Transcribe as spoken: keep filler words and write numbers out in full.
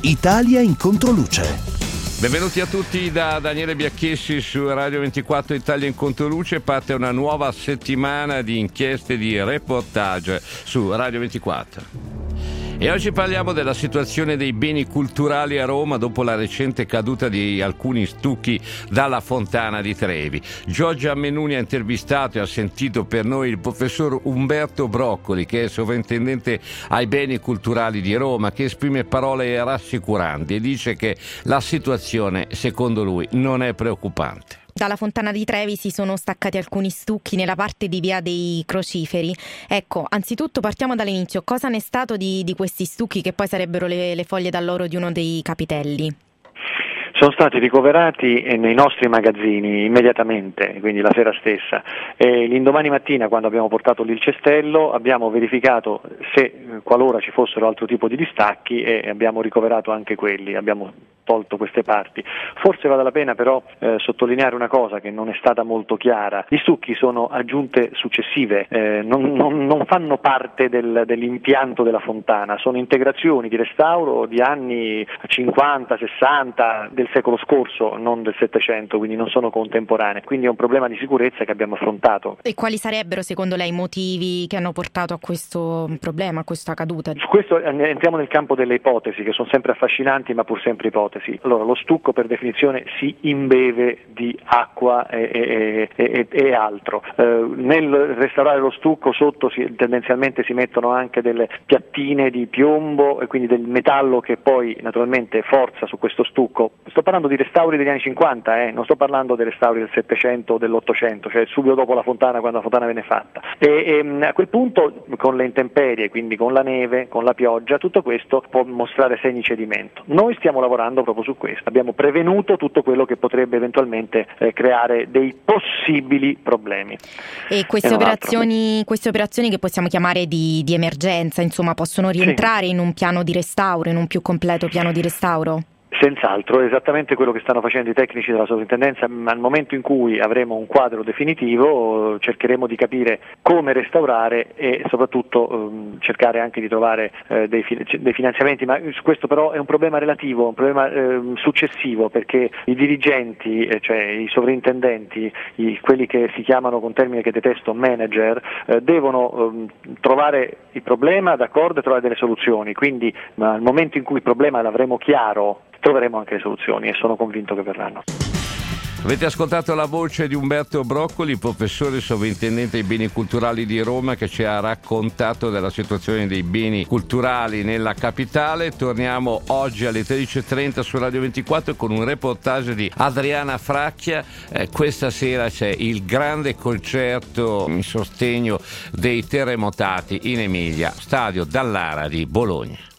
Italia in controluce. Benvenuti a tutti da Daniele Biacchessi su Radio ventiquattro Italia in Controluce. Parte una nuova settimana di inchieste, di reportage su Radio ventiquattro. E oggi parliamo della situazione dei beni culturali a Roma dopo la recente caduta di alcuni stucchi dalla Fontana di Trevi. Giorgia Mennuni ha intervistato e ha sentito per noi il professor Umberto Broccoli, che è sovrintendente ai beni culturali di Roma, che esprime parole rassicuranti e dice che la situazione, secondo lui, non è preoccupante. Dalla Fontana di Trevi si sono staccati alcuni stucchi nella parte di Via dei Crociferi. Ecco, anzitutto partiamo dall'inizio. Cosa ne è stato di, di questi stucchi che poi sarebbero le, le foglie d'alloro di uno dei capitelli? Sono stati ricoverati nei nostri magazzini immediatamente, quindi la sera stessa, e l'indomani mattina, quando abbiamo portato lì il cestello, abbiamo verificato se qualora ci fossero altro tipo di distacchi e abbiamo ricoverato anche quelli, abbiamo tolto queste parti. Forse vale la pena però eh, sottolineare una cosa che non è stata molto chiara: gli stucchi sono aggiunte successive, eh, non, non, non fanno parte del, dell'impianto della fontana, sono integrazioni di restauro di anni cinquanta, sessanta, del secolo scorso, non del Settecento, quindi non sono contemporanee, quindi è un problema di sicurezza che abbiamo affrontato. E quali sarebbero secondo lei i motivi che hanno portato a questo problema, a questa caduta? Su questo entriamo nel campo delle ipotesi, che sono sempre affascinanti ma pur sempre ipotesi. Allora, lo stucco per definizione si imbeve di acqua e, e, e, e altro. Eh, nel restaurare lo stucco sotto si, tendenzialmente si mettono anche delle piattine di piombo e quindi del metallo che poi naturalmente forza su questo stucco. Sto parlando di restauri degli anni cinquanta, eh, non sto parlando dei restauri del Settecento o dell'Ottocento, cioè subito dopo la fontana, quando la fontana venne fatta. E, e a quel punto, con le intemperie, quindi con la neve, con la pioggia, tutto questo può mostrare segni di cedimento. Noi stiamo lavorando proprio su questo, abbiamo prevenuto tutto quello che potrebbe eventualmente eh, creare dei possibili problemi. E queste operazioni, queste operazioni che possiamo chiamare di, di emergenza, insomma, possono rientrare sì. in un piano di restauro, in un più completo piano di restauro? Senz'altro, è esattamente quello che stanno facendo i tecnici della sovrintendenza. Al momento in cui avremo un quadro definitivo cercheremo di capire come restaurare e soprattutto um, cercare anche di trovare uh, dei, fi- dei finanziamenti, ma questo però è un problema relativo, un problema uh, successivo, perché i dirigenti, eh, cioè i sovrintendenti, i, quelli che si chiamano con termine che detesto manager, uh, devono um, trovare il problema, d'accordo, e trovare delle soluzioni, quindi ma al momento in cui il problema l'avremo chiaro troveremo anche le soluzioni e sono convinto che verranno. Avete ascoltato la voce di Umberto Broccoli, professore sovrintendente ai beni culturali di Roma, che ci ha raccontato della situazione dei beni culturali nella capitale. Torniamo oggi alle tredici e trenta su Radio ventiquattro con un reportage di Adriana Fracchia. Eh, questa sera c'è il grande concerto in sostegno dei terremotati in Emilia, stadio Dallara di Bologna.